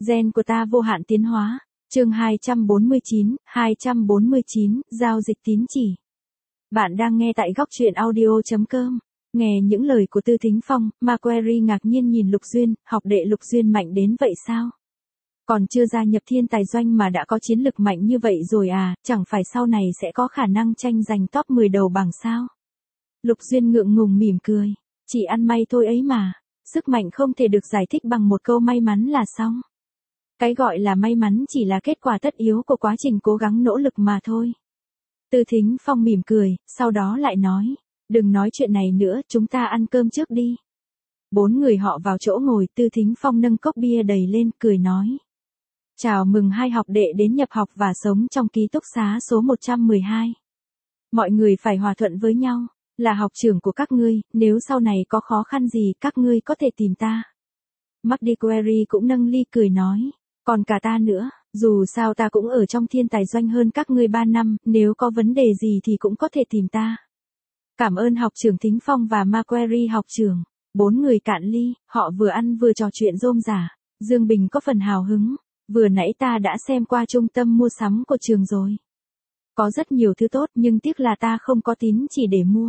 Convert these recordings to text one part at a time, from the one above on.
Gen của ta vô hạn tiến hóa. Chương 249, giao dịch tín chỉ. Bạn đang nghe tại góc truyện audio.com. Nghe những lời của Tư Thính Phong, Macquarie ngạc nhiên nhìn Lục Duyên, học đệ Lục Duyên mạnh đến vậy sao? Còn chưa gia nhập Thiên Tài Doanh mà đã có chiến lực mạnh như vậy rồi à, chẳng phải sau này sẽ có khả năng tranh giành top 10 đầu bảng sao? Lục Duyên ngượng ngùng mỉm cười, chỉ ăn may thôi ấy mà, sức mạnh không thể được giải thích bằng một câu may mắn là xong. Cái gọi là may mắn chỉ là kết quả tất yếu của quá trình cố gắng nỗ lực mà thôi. Tư Thính Phong mỉm cười, sau đó lại nói, đừng nói chuyện này nữa, chúng ta ăn cơm trước đi. Bốn người họ vào chỗ ngồi, Tư Thính Phong nâng cốc bia đầy lên, cười nói. Chào mừng hai học đệ đến nhập học và sống trong ký túc xá số 112. Mọi người phải hòa thuận với nhau, là học trưởng của các ngươi, nếu sau này có khó khăn gì các ngươi có thể tìm ta. Macquarie cũng nâng ly cười nói, còn cả ta nữa, dù sao ta cũng ở trong Thiên Tài Doanh hơn các ngươi 3 năm, nếu có vấn đề gì thì cũng có thể tìm ta. Cảm ơn học trưởng Thính Phong và Macquarie học trưởng. Bốn người cạn ly, họ vừa ăn vừa trò chuyện rôm rả. Dương Bình có phần hào hứng, vừa nãy ta đã xem qua trung tâm mua sắm của trường rồi. Có rất nhiều thứ tốt nhưng tiếc là ta không có tín chỉ để mua.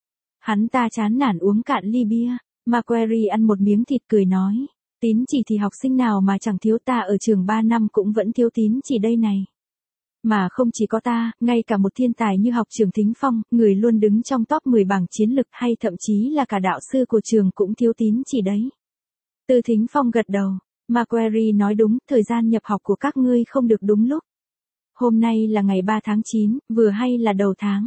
Hắn ta chán nản uống cạn ly bia. Macquarie ăn một miếng thịt cười nói, tín chỉ thì học sinh nào mà chẳng thiếu, ta ở trường 3 năm cũng vẫn thiếu tín chỉ đây này. Mà không chỉ có ta, ngay cả một thiên tài như học trưởng Thính Phong, người luôn đứng trong top 10 bảng chiến lực hay thậm chí là cả đạo sư của trường cũng thiếu tín chỉ đấy. Tư Thính Phong gật đầu, Macquarie nói đúng, thời gian nhập học của các ngươi không được đúng lúc. Hôm nay là ngày 3 tháng 9, vừa hay là đầu tháng.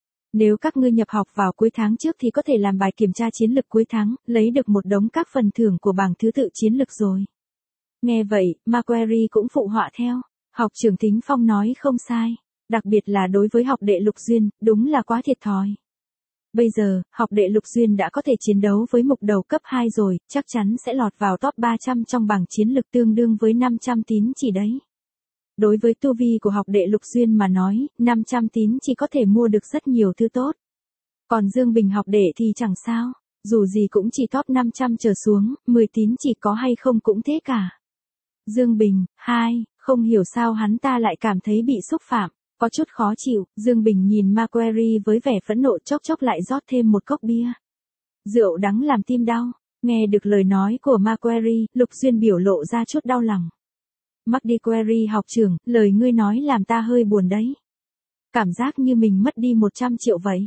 Nếu các ngươi nhập học vào cuối tháng trước thì có thể làm bài kiểm tra chiến lực cuối tháng, lấy được một đống các phần thưởng của bảng thứ tự chiến lực rồi. Nghe vậy, Macquarie cũng phụ họa theo. Học trưởng Thính Phong nói không sai, đặc biệt là đối với học đệ Lục Duyên, đúng là quá thiệt thòi. Bây giờ, học đệ Lục Duyên đã có thể chiến đấu với mục đầu cấp 2 rồi, chắc chắn sẽ lọt vào top 300 trong bảng chiến lực tương đương với 500 tín chỉ đấy. Đối với tu vi của học đệ Lục Duyên mà nói, 500 tín chỉ có thể mua được rất nhiều thứ tốt. Còn Dương Bình học đệ thì chẳng sao, dù gì cũng chỉ top 500 trở xuống, 10 tín chỉ có hay không cũng thế cả. Dương Bình, không hiểu sao hắn ta lại cảm thấy bị xúc phạm, có chút khó chịu. Dương Bình nhìn Macquarie với vẻ phẫn nộ, chốc chốc lại rót thêm một cốc bia. Rượu đắng làm tim đau. Nghe được lời nói của Macquarie, Lục Duyên biểu lộ ra chút đau lòng. Macquarie học trưởng, lời ngươi nói làm ta hơi buồn đấy. Cảm giác như mình mất đi 100 triệu vậy.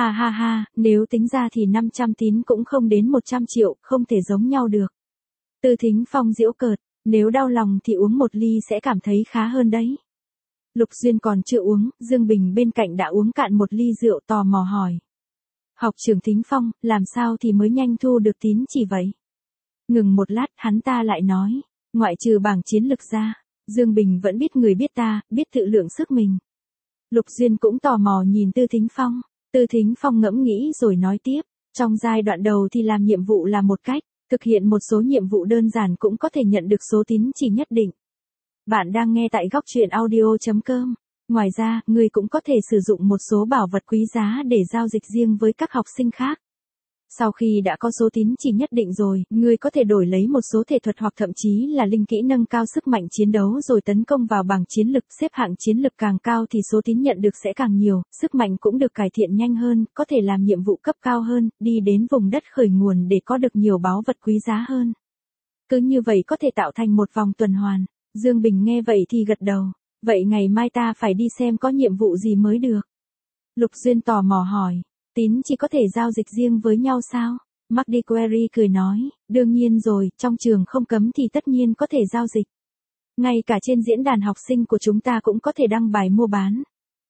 Ha, nếu tính ra thì 500 tín cũng không đến 100 triệu, không thể giống nhau được. Tư Thính Phong giễu cợt. Nếu đau lòng thì uống một ly sẽ cảm thấy khá hơn đấy. Lục Duyên còn chưa uống, Dương Bình bên cạnh đã uống cạn một ly rượu, tò mò hỏi. Học trưởng Thính Phong, làm sao thì mới nhanh thu được tín chỉ vậy? Ngừng một lát, hắn ta lại nói, ngoại trừ bảng chiến lực ra, Dương Bình vẫn biết người biết ta, biết tự lượng sức mình. Lục Duyên cũng tò mò nhìn Tư Thính Phong. Tư Thính Phong ngẫm nghĩ rồi nói tiếp, trong giai đoạn đầu thì làm nhiệm vụ là một cách. Thực hiện một số nhiệm vụ đơn giản cũng có thể nhận được số tín chỉ nhất định. Bạn đang nghe tại góc truyện audio.com. Ngoài ra, người cũng có thể sử dụng một số bảo vật quý giá để giao dịch riêng với các học sinh khác. Sau khi đã có số tín chỉ nhất định rồi, người có thể đổi lấy một số thể thuật hoặc thậm chí là linh kỹ nâng cao sức mạnh chiến đấu rồi tấn công vào bảng chiến lực. Xếp hạng chiến lực càng cao thì số tín nhận được sẽ càng nhiều, sức mạnh cũng được cải thiện nhanh hơn, có thể làm nhiệm vụ cấp cao hơn, đi đến vùng đất khởi nguồn để có được nhiều báu vật quý giá hơn. Cứ như vậy có thể tạo thành một vòng tuần hoàn. Dương Bình nghe vậy thì gật đầu. Vậy ngày mai ta phải đi xem có nhiệm vụ gì mới được. Lục Duyên tò mò hỏi. Tín chỉ có thể giao dịch riêng với nhau sao? Macquarie cười nói, đương nhiên rồi, trong trường không cấm thì tất nhiên có thể giao dịch. Ngay cả trên diễn đàn học sinh của chúng ta cũng có thể đăng bài mua bán.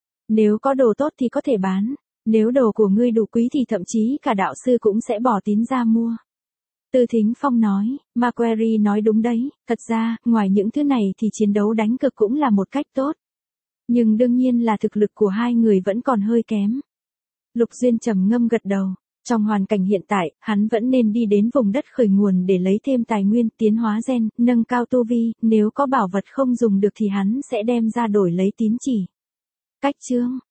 Nếu có đồ tốt thì có thể bán, nếu đồ của ngươi đủ quý thì thậm chí cả đạo sư cũng sẽ bỏ tín ra mua. Tư Thính Phong nói, Macquarie nói đúng đấy, thật ra, ngoài những thứ này thì chiến đấu đánh cược cũng là một cách tốt. Nhưng đương nhiên là thực lực của hai người vẫn còn hơi kém. Lục Duyên trầm ngâm gật đầu, trong hoàn cảnh hiện tại, hắn vẫn nên đi đến vùng đất khởi nguồn để lấy thêm tài nguyên, tiến hóa gen, nâng cao tu vi, nếu có bảo vật không dùng được thì hắn sẽ đem ra đổi lấy tín chỉ. Cách chương